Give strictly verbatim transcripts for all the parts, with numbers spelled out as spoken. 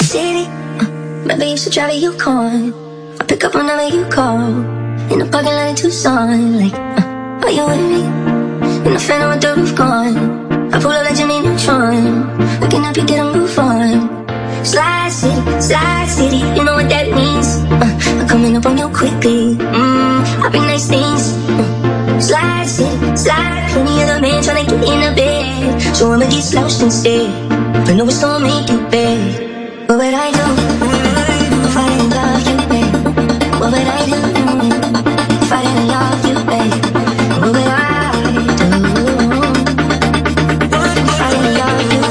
city. Uh, maybe you should drive a Yukon. I pick up whenever you call. In the parking lot in Tucson. Like, uh, are you with me? In the phantom with the roof gone. I pull up like Jimmy Neutron. I can help you get a move on. Slide City, Slide City, you know what that means. uh, I'm coming up on you quickly. Mmm, I bring nice things. uh, Slide City, Slide. Plenty of the man tryna get in the bed, so I'ma get slouched instead. I know it's gonna make you bad. What would I do if I didn't love you, babe? What would I do if I didn't love you, babe? What would I do if I didn't love you?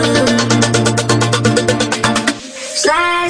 Slide.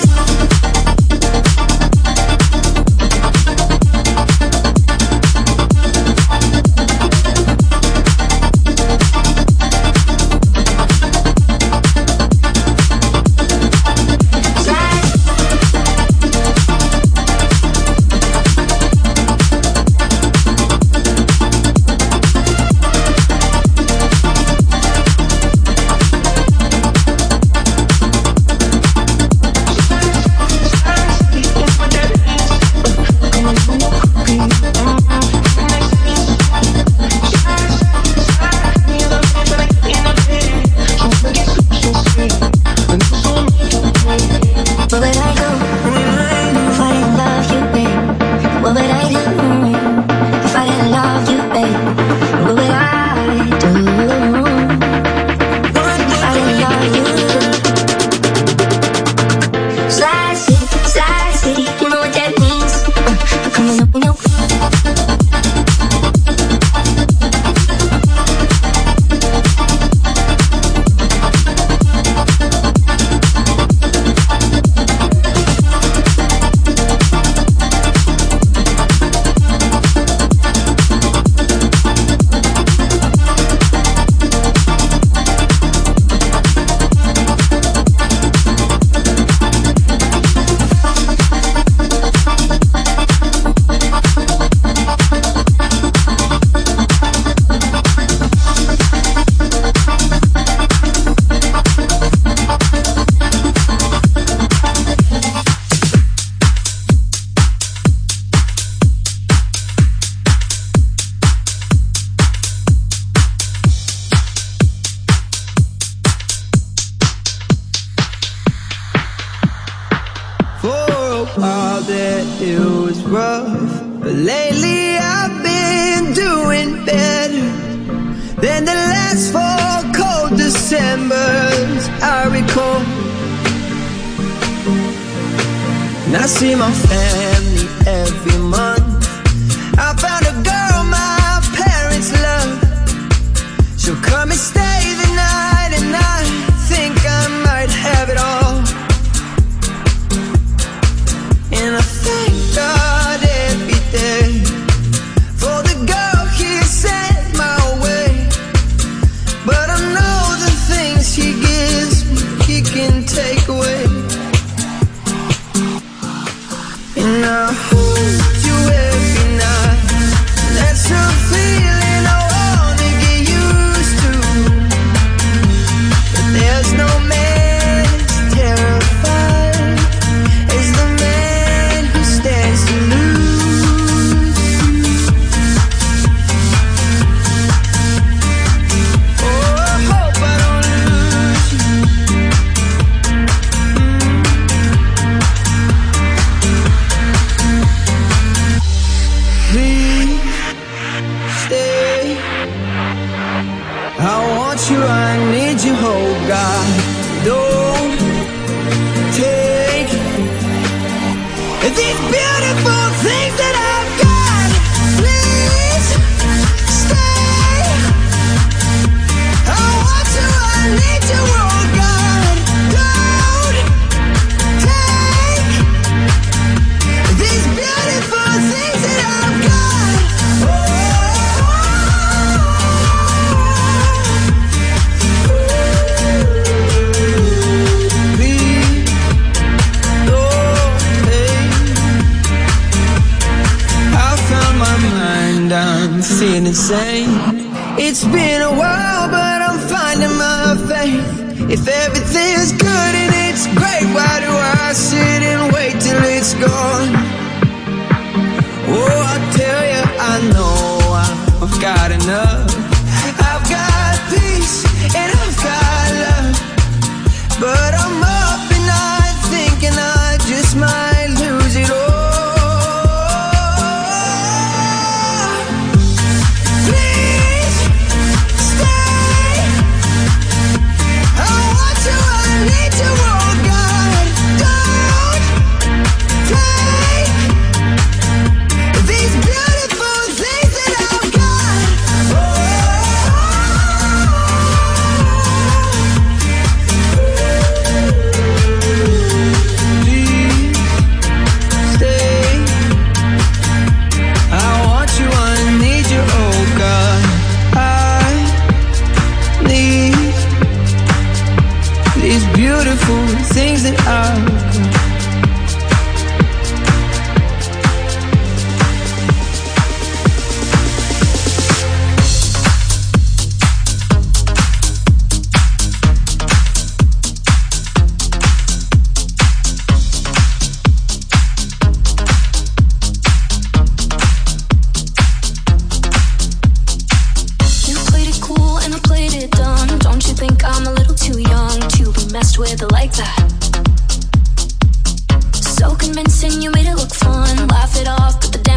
It's been a while, but I'm finding my faith. If everything's good and it's great, why do I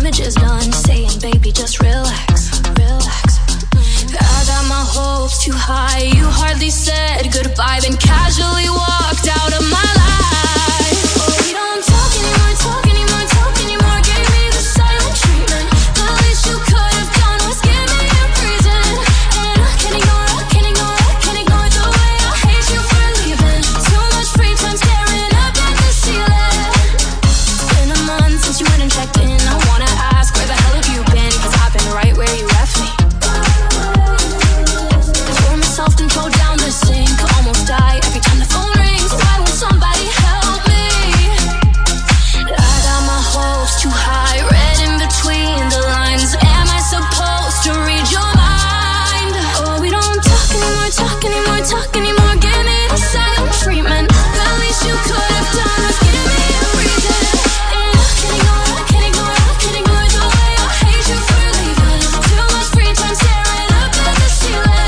damage is done. Saying, baby, just relax, relax. I got my hopes too high. You hardly said goodbye, then casually walked out of my life. Oh, we don't talk anymore, talk anymore, talk anymore. Gave me the silent treatment. The least you could have done was give me a reason. And I can't ignore, I can't ignore, I can't ignore the way I hate you for leaving. Too much free time staring up at the ceiling. It's been a month since you went and checked in. I wanna ask, where the hell have you been? Cause I've been right where you left me. Self-control down the sink, almost die every time the phone rings. Why won't somebody help me? I got my hopes too high, read in between the lines. Am I supposed to read your mind? Oh, we don't talk anymore, talk anymore, talk anymore. Give me the silent treatment. The least you could have done was give me a reason. And I can't ignore, I can't ignore, I can't ignore the way I hate you for leaving. Too much free time staring up at the ceiling.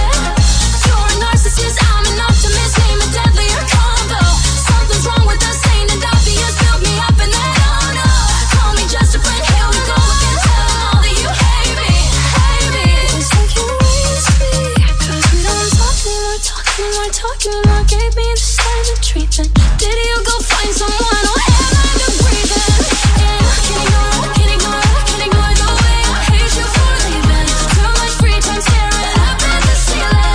I'm an optimist, name a deadlier combo. Something's wrong with us, ain't it obvious? Build me up and then oh no. Call me just a friend, here we go again. Tell them all that you hate me, hate me. It's like you raised me. Cause we don't talk anymore, talk anymore, talk anymore. Gave me the silent treatment. Did you go find someone or am I the breathing? And I can't ignore, I can't ignore, I can't ignore the way I hate you for leaving. Too much free time staring up at the ceiling.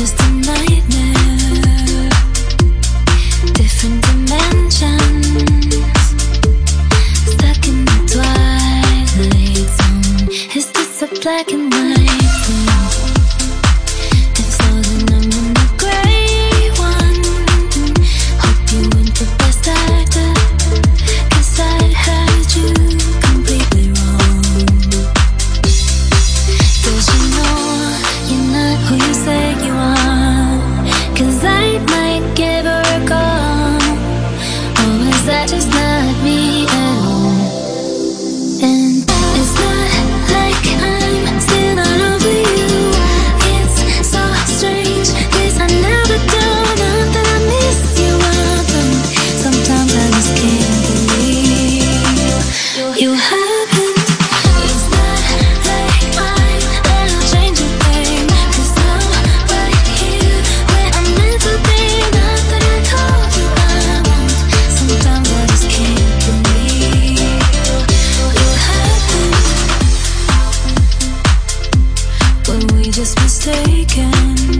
just a nightmare. Different dimensions, stuck in the twilight zone. Is this a black and white film? It's all that I'm in the gray one. Hope you went the best actor, 'cause I had you completely wrong. 'Cause you know you're not who you say you are. 'Cause I might give her a call. Or is that just not me at all? And it's not like I'm still not over you. It's so strange, 'cause I never do. Not that I miss you, I don't. Sometimes I just can't believe you happened. It's not like I'm gonna change a thing, 'cause I'm right here where I'm meant to be. Not that I told you I won't. Sometimes I just can't believe you happened. Were we just mistaken?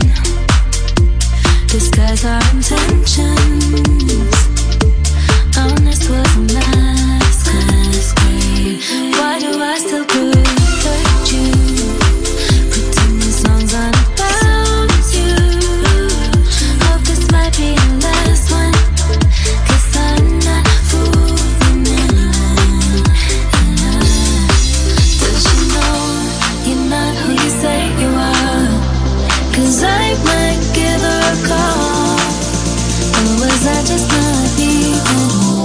Disguise our intentions. Honest was a masquerade. Why do I still protect you? Pretend the songs aren't about you. Hope this might be the last one, 'cause I'm not fooling anyone. Does you know you're not who you say you are? 'Cause I might give her a call. Or was that just not me at all?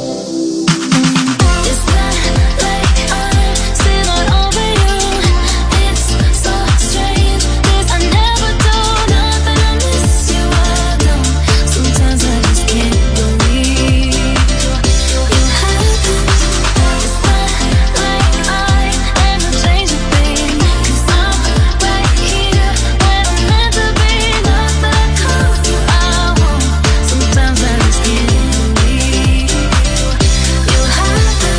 It's not like I'm still not over you. It's so strange, 'cause I never do. Not that I miss you, I don't. Sometimes I just can't believe you happened. It's not like I am a change of thing, 'cause I'm right here where I'm meant to be. Not that I told you I won't. Sometimes I just can't believe you happened.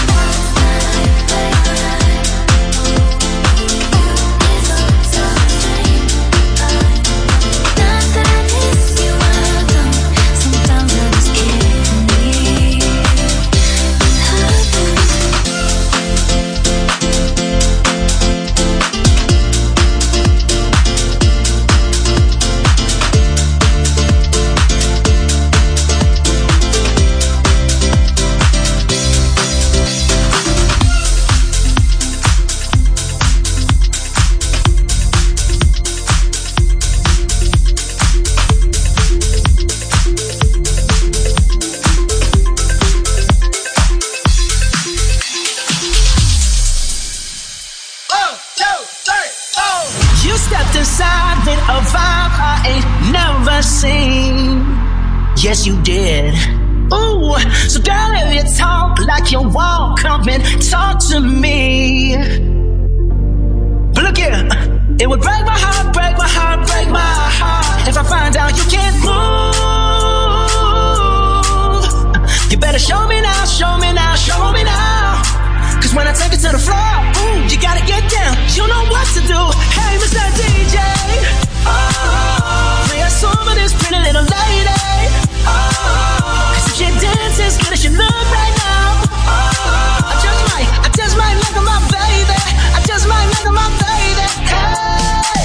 It's so strange. Not that I miss you, I don't. Sometimes I just can't believe you happened. You stepped inside with a vibe I ain't never seen. Yes, you did. Ooh, so girl, if you talk like you won't, come and talk to me. But look here, it would break my heart, break my heart, break my heart if I find out you can't move. You better show me now, show me now, show me now. 'Cause when I take it to the floor, ooh, you gotta get down. You know what to do. Hey, Mister D J, oh, play a song for this pretty little lady. Oh, 'cause if she dances good as she look right now, oh, I just might, I just might look at my baby. I just might look at my baby. Hey,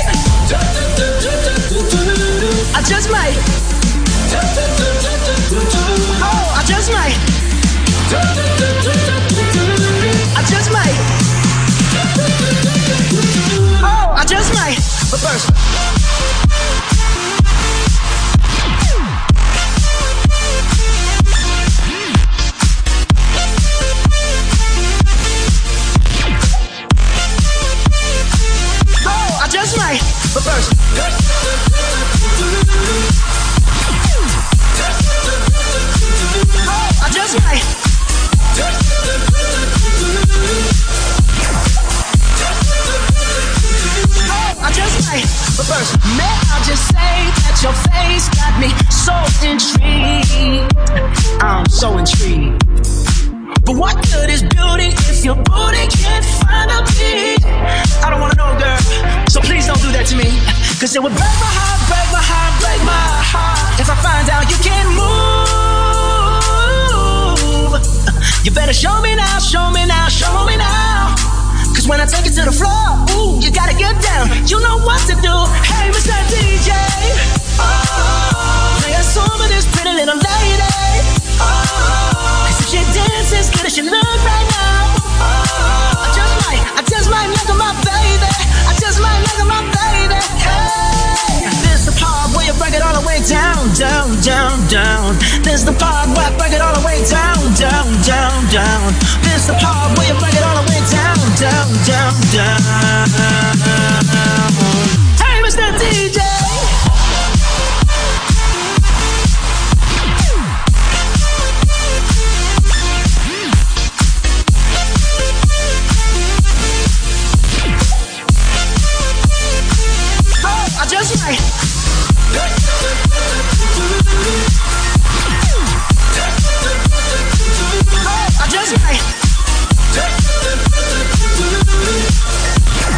I just might. Oh, I just might. I just might. Oh, I just might. But first, oh, I just might. But first, oh, I just might. I just might, but first, may I just say that your face got me so intrigued. I'm so intrigued. But what good is beauty if your booty can't find a beat? I don't wanna know, girl, so please don't do that to me, 'cause it would break my heart, better show me now, show me now, show me now. Cause when I take it to the floor, ooh, you gotta get down. You know what to do. Hey, Mister D J. Oh, play a song for this pretty little lady. Oh, cause if she dances good as she look right now, oh, I just might, I just might look at my baby. I just might look at my baby. Hey, this the part where you break it all the way down, down, down, down. This the part where I break it all the way down, down, down, down. This the part where you break it all the way down, down, down, down. Hey, Mister D J. Oh, I just might. I just might.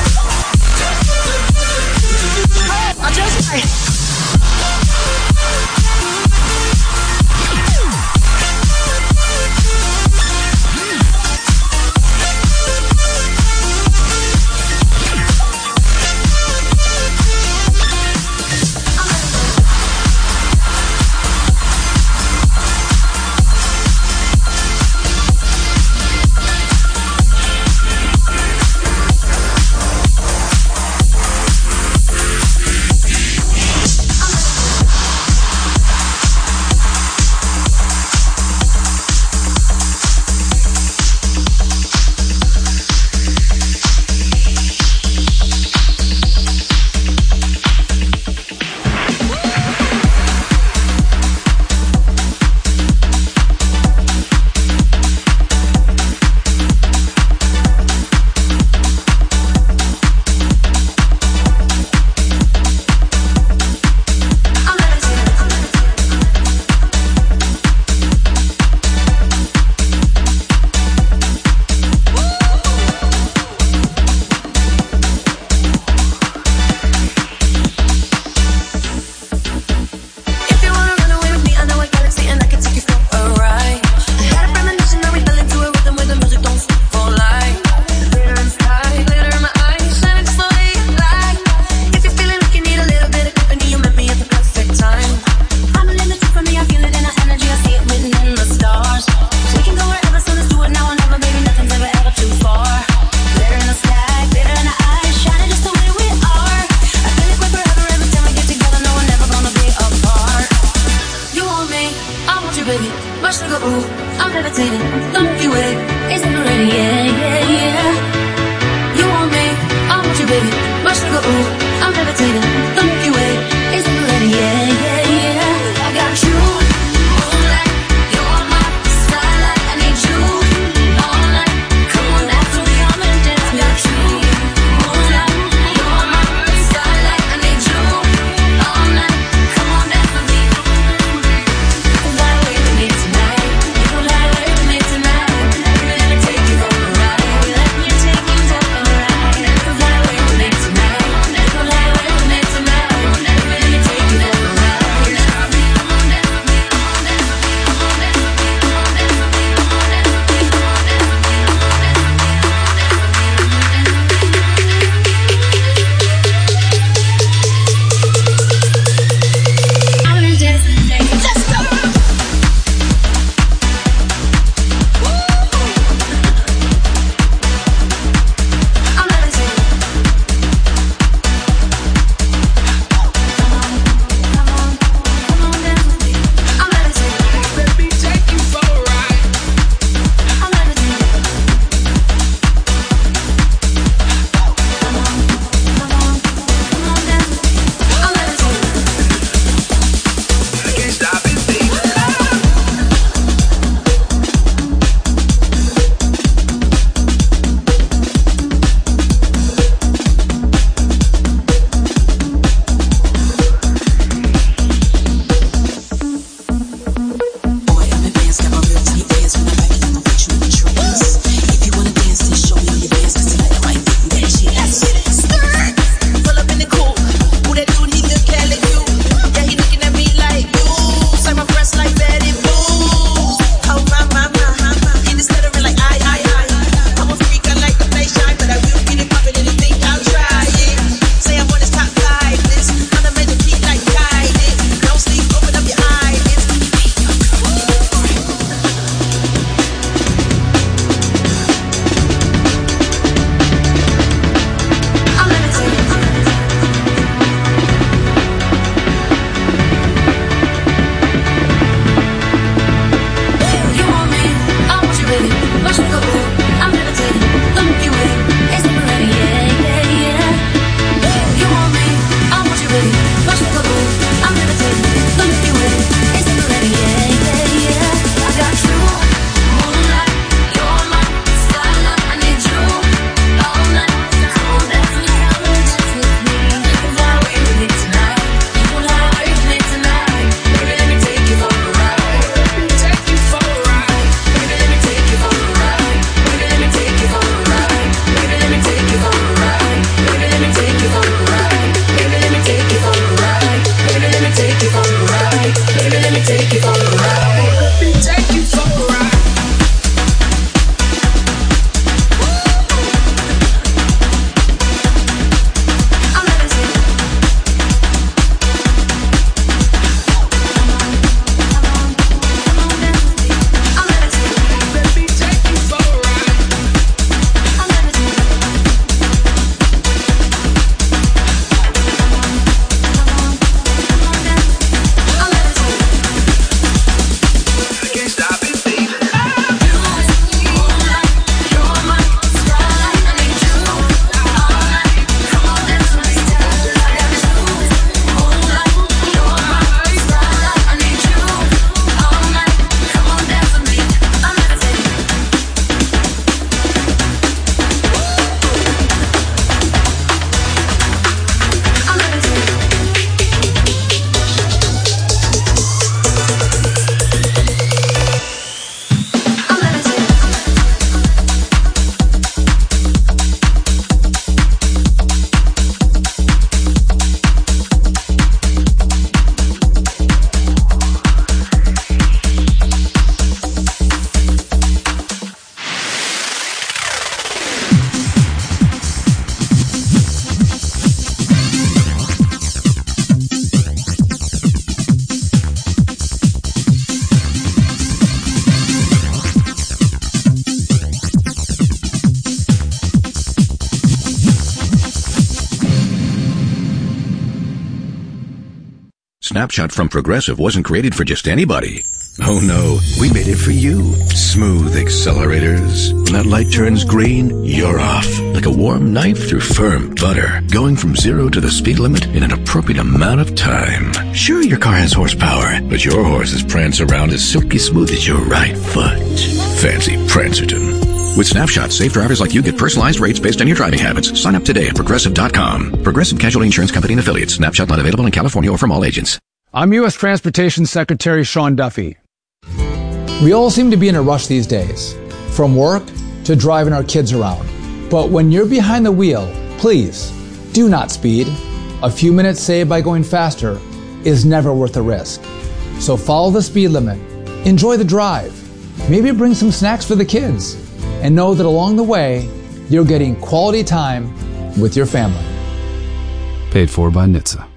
Snapshot from Progressive wasn't created for just anybody. Oh no, we made it for you. Smooth accelerators. When that light turns green, you're off. Like a warm knife through firm butter. Going from zero to the speed limit in an appropriate amount of time. Sure, your car has horsepower, but your horses prance around as silky smooth as your right foot. Fancy Prancerton. With Snapshot, safe drivers like you get personalized rates based on your driving habits. Sign up today at Progressive dot com. Progressive Casualty Insurance Company and Affiliates. Snapshot not available in California or from all agents. I'm U S Transportation Secretary Sean Duffy. We all seem to be in a rush these days, from work to driving our kids around. But when you're behind the wheel, please do not speed. A few minutes saved by going faster is never worth the risk. So follow the speed limit, enjoy the drive, maybe bring some snacks for the kids, and know that along the way, you're getting quality time with your family. Paid for by N H T S A.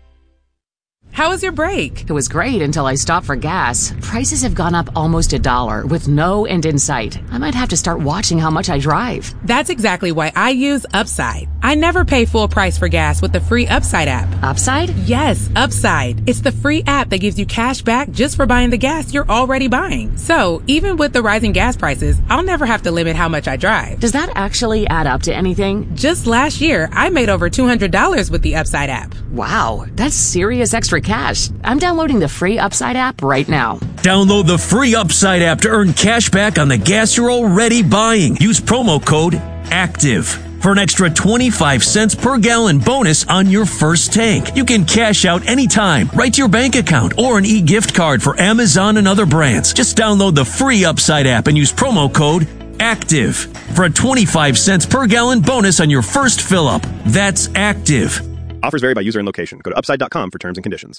How was your break? It was great until I stopped for gas. Prices have gone up almost a dollar with no end in sight. I might have to start watching how much I drive. That's exactly why I use Upside. I never pay full price for gas with the free Upside app. Upside? Yes, Upside. It's the free app that gives you cash back just for buying the gas you're already buying. So even with the rising gas prices, I'll never have to limit how much I drive. Does that actually add up to anything? Just last year, I made over two hundred dollars with the Upside app. Wow, that's serious extra cash. I'm downloading the free Upside app right now. Download the free Upside app to earn cash back on the gas you're already buying. Use promo code ACTIVE for an extra twenty-five cents per gallon bonus on your first tank. You can cash out anytime, right to your bank account, or an e-gift card for Amazon and other brands. Just download the free Upside app and use promo code ACTIVE for a twenty-five cents per gallon bonus on your first fill-up. That's ACTIVE. Offers vary by user and location. Go to upside dot com for terms and conditions.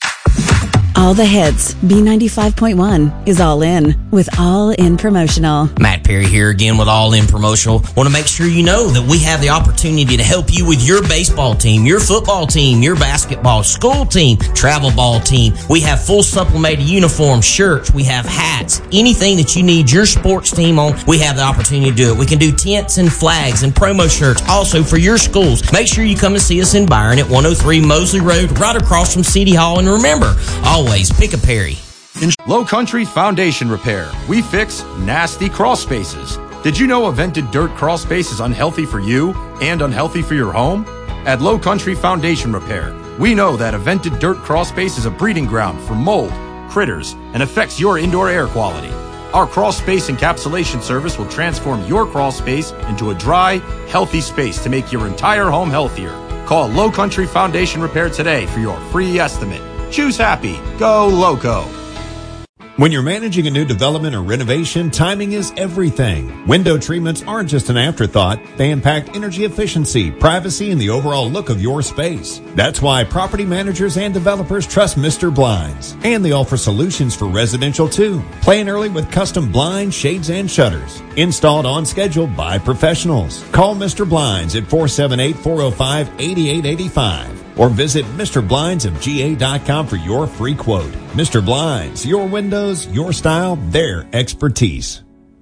All the hits. B ninety-five point one is All In with All In Promotional. Matt Perry here again with All In Promotional. Want to make sure you know that we have the opportunity to help you with your baseball team, your football team, your basketball, school team, travel ball team. We have full supplemented uniforms, shirts, we have hats, anything that you need your sports team on, we have the opportunity to do it. We can do tents and flags and promo shirts also for your schools. Make sure you come and see us in Byron at one oh three Mosley Road, right across from City Hall. And remember, always pick a Perry. In Low Country Foundation Repair, we fix nasty crawl spaces. Did you know a vented dirt crawl space is unhealthy for you and unhealthy for your home? At Low Country Foundation Repair, we know that a vented dirt crawl space is a breeding ground for mold, critters, and affects your indoor air quality. Our crawl space encapsulation service will transform your crawl space into a dry, healthy space to make your entire home healthier. Call Low Country Foundation Repair today for your free estimate. Choose happy. Go Loco. When you're managing a new development or renovation, timing is everything. Window treatments aren't just an afterthought. They impact energy efficiency, privacy, and the overall look of your space. That's why property managers and developers trust Mister Blinds. And they offer solutions for residential too. Plan early with custom blinds, shades, and shutters. Installed on schedule by professionals. Call Mister Blinds at four seven eight, four oh five, eight eight eight five. Or visit Mister Blinds of G A dot com for your free quote. Mister Blinds, your windows, your style, their expertise.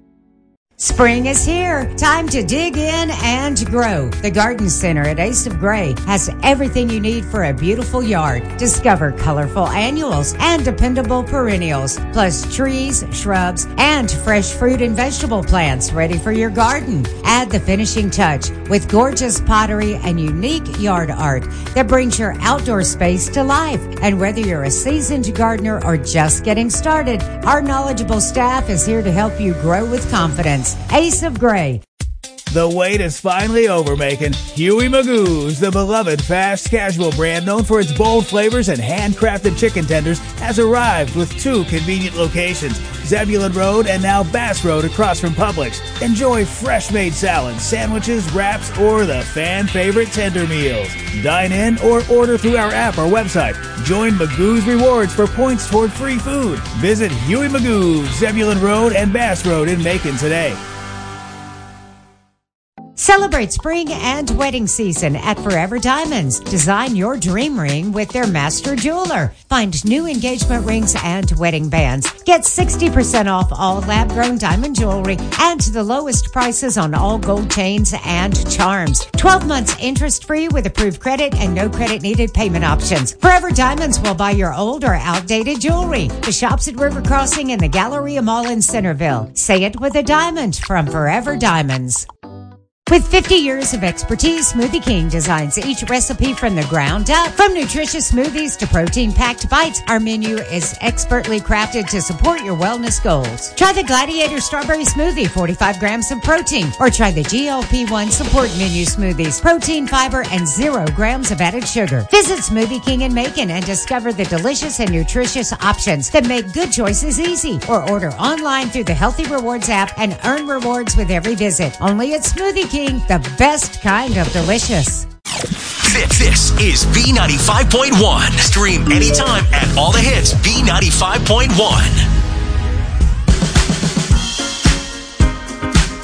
Spring is here. Time to dig in and grow. The Garden Center at Ace of Gray has everything you need for a beautiful yard. Discover colorful annuals and dependable perennials, plus trees, shrubs, and fresh fruit and vegetable plants ready for your garden. Add the finishing touch with gorgeous pottery and unique yard art that brings your outdoor space to life. And whether you're a seasoned gardener or just getting started, our knowledgeable staff is here to help you grow with confidence. Ace of Gray. The wait is finally over, making Huey Magoo's, the beloved fast casual brand known for its bold flavors and handcrafted chicken tenders, has arrived with two convenient locations, Zebulon Road and now Bass Road across from Publix. Enjoy fresh-made salads, sandwiches, wraps, or the fan-favorite tender meals. Dine in or order through our app or website. Join Magoo's Rewards for points toward free food. Visit Huey Magoo's, Zebulon Road and Bass Road in Macon today. Celebrate spring and wedding season at Forever Diamonds. Design your dream ring with their master jeweler. Find new engagement rings and wedding bands. Get sixty percent off all lab-grown diamond jewelry and the lowest prices on all gold chains and charms. twelve months interest-free with approved credit and no credit needed payment options. Forever Diamonds will buy your old or outdated jewelry. The shops at River Crossing and the Galleria Mall in Centerville. Say it with a diamond from Forever Diamonds. With fifty years of expertise, Smoothie King designs each recipe from the ground up. From nutritious smoothies to protein-packed bites, our menu is expertly crafted to support your wellness goals. Try the Gladiator Strawberry Smoothie, forty-five grams of protein, or try the G L P one Support Menu Smoothies, protein, fiber, and zero grams of added sugar. Visit Smoothie King in Macon and discover the delicious and nutritious options that make good choices easy. Or order online through the Healthy Rewards app and earn rewards with every visit. Only at Smoothie King. The best kind of delicious. This, this is B ninety-five point one. Stream anytime at all the hits B ninety-five point one.